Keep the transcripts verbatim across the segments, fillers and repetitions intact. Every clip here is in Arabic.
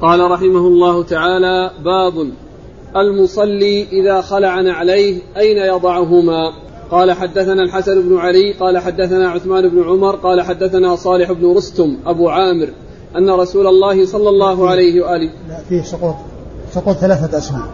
قال رحمه الله تعالى: باب المصلي إذا خلع نعليه أين يضعهما؟ قال حدثنا الحسن بن علي قال حدثنا عثمان بن عمر قال حدثنا صالح بن رستم أبو عامر أن رسول الله صلى الله عليه وآله. لا فيه سقوط سقوط ثلاثة أسماء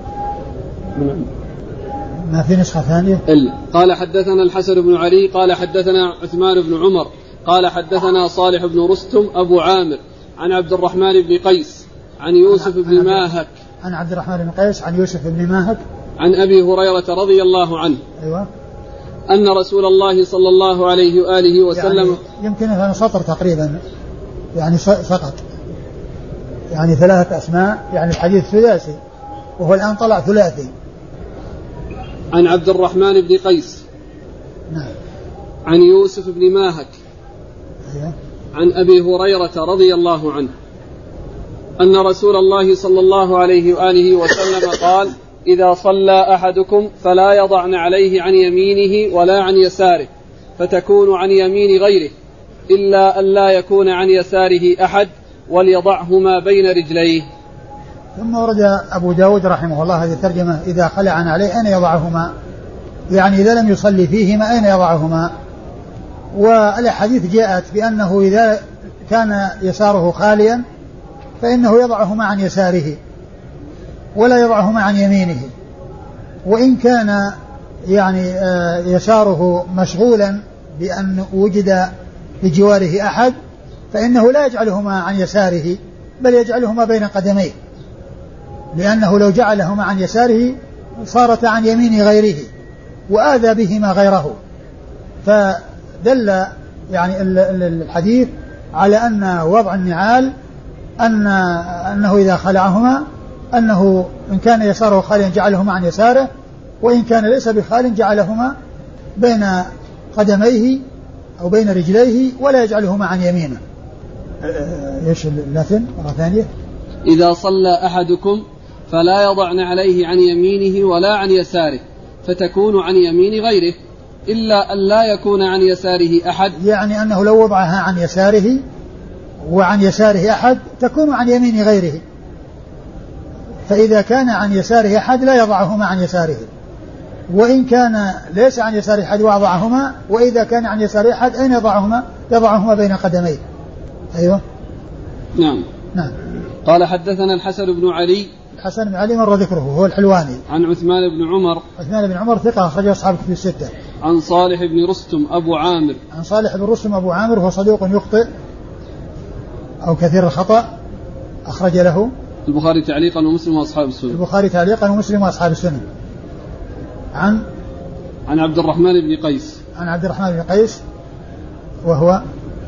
ما في نسخة ثانية. قال حدثنا الحسن بن علي قال حدثنا عثمان بن عمر قال حدثنا صالح بن رستم أبو عامر عن عبد الرحمن بن قيس عن يوسف بن ماهك عن عبد الرحمن بن قيس عن يوسف بن ماهك عن أبي هريرة رضي الله عنه أيوة. أن رسول الله صلى الله عليه وآله وسلم يعني يمكن أن سطر تقريبا يعني سقط يعني ثلاثة أسماء يعني الحديث ثلاثي وهو الآن طلع ثلاثي. عن عبد الرحمن بن قيس نعم. عن يوسف بن ماهك أيوة. عن أبي هريرة رضي الله عنه أن رسول الله صلى الله عليه وآله وسلم قال: إذا صلى أحدكم فلا يضعن عليه عن يمينه ولا عن يساره فتكون عن يمين غيره إلا أن لا يكون عن يساره أحد وليضعهما بين رجليه. ثم ورد أبو داود رحمه الله هذه الترجمة: إذا خلع عليه أين يضعهما، يعني إذا لم يصلي فيهما أين يضعهما. والحديث جاءت بأنه إذا كان يساره خاليا فإنه يضعهما عن يساره ولا يضعهما عن يمينه، وإن كان يعني يساره مشغولا بأن وجد بجواره أحد فإنه لا يجعلهما عن يساره بل يجعلهما بين قدميه، لأنه لو جعلهما عن يساره صارت عن يمين غيره وآذى بهما غيره. فدل يعني الحديث على أن وضع النعال أن أنه إذا خلعهما أنه إن كان يساره خاليا جعلهما عن يساره، وإن كان ليس بخال جعلهما بين قدميه أو بين رجليه ولا يجعلهما عن يمينه. ايش اللثن مرة ثانية؟ إذا صلى أحدكم فلا يضعن عليه عن يمينه ولا عن يساره فتكون عن يمين غيره إلا أن لا يكون عن يساره أحد، يعني أنه لو وضعها عن يساره وعن يساره أحد تكون عن يمين غيره، فإذا كان عن يساره أحد لا يضعهما عن يساره، وإن كان ليس عن يساره أحد وضعهما، وإذا كان عن يساره أحد أين يضعهما؟ يضعهما بين قدميه. أيوة. نعم. نعم. قال حدثنا الحسن بن علي الحسن بن علي مر ذكره هو الحلواني. عن عثمان بن عمر عثمان بن عمر ثقة أخرجه أصحاب الكتب الستة. عن صالح بن رستم أبو عامر عن صالح بن رستم أبو عامر هو صدوق يخطئ أو كثير الخطأ أخرج له البخاري تعليقا ومسلم وأصحاب السنن. البخاري تعليقا ومسلم وأصحاب السنن. عن عن عبد الرحمن بن قيس عن عبد الرحمن بن قيس وهو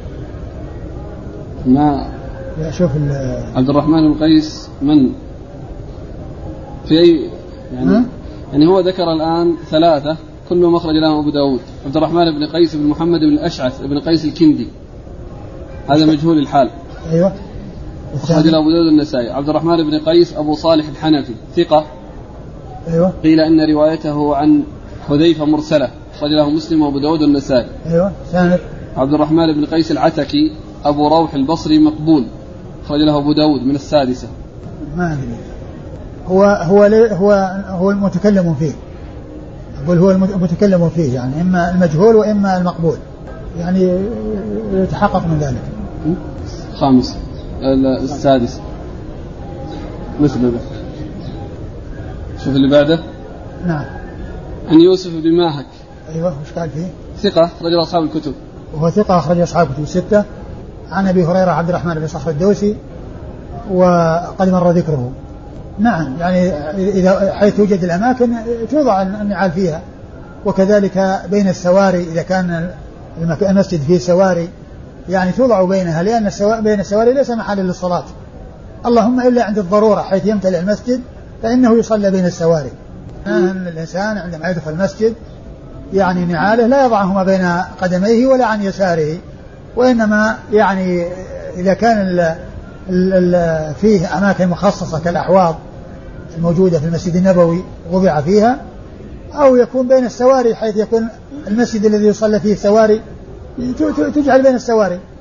ما شوف عبد الرحمن بن قيس من في أي يعني, يعني هو ذكر الآن ثلاثة كلهم أخرج لهم أبو داود. عبد الرحمن بن قيس بن محمد بن الأشعث بن قيس الكندي هذا مجهول الحال. أيوة. أخرج له أبو داود النسائي. عبد الرحمن بن قيس أبو صالح الحنفي ثقة. أيوة. قيل إن روايته عن حذيفة مرسلة أخرج له مسلم وأبو داود النسائي. أيوة. ثاني. عبد الرحمن بن قيس العتكي أبو روح البصري مقبول أخرج له أبو داود من السادسة. ما أدري هو هو هو هو المتكلم فيه، أقول هو المتكلم فيه يعني إما المجهول وإما المقبول، يعني يتحقق من ذلك. خامس السادس مثل ذلك. شوف اللي بعده. نعم. عن يوسف بن ماهك. أيوة. وش قال فيه؟ ثقة أخرج أصحاب الكتب. وهو ثقة أخرج أصحاب الكتب الستة. عن أبي هريرة عبد الرحمن بن صخر الدوسي وقد مر ذكره. نعم يعني إذا حيث توجد الأماكن توضع النعال فيها، وكذلك بين السواري إذا كان المسجد فيه سواري يعني توضع بينها، لأن السوا... بين السواري ليس محل للصلاة، اللهم إلا عند الضرورة حيث يمتلئ المسجد فإنه يصلى بين السواري. أن الإنسان عندما يدخل المسجد يعني نعاله لا يضعهما بين قدميه ولا عن يساره، وإنما يعني إذا كان ال ال ال فيه أماكن مخصصة كالأحواض الموجودة في المسجد النبوي وضع فيها، أو يكون بين السواري حيث يكون المسجد الذي يصلى فيه سواري تجعل بين السواري.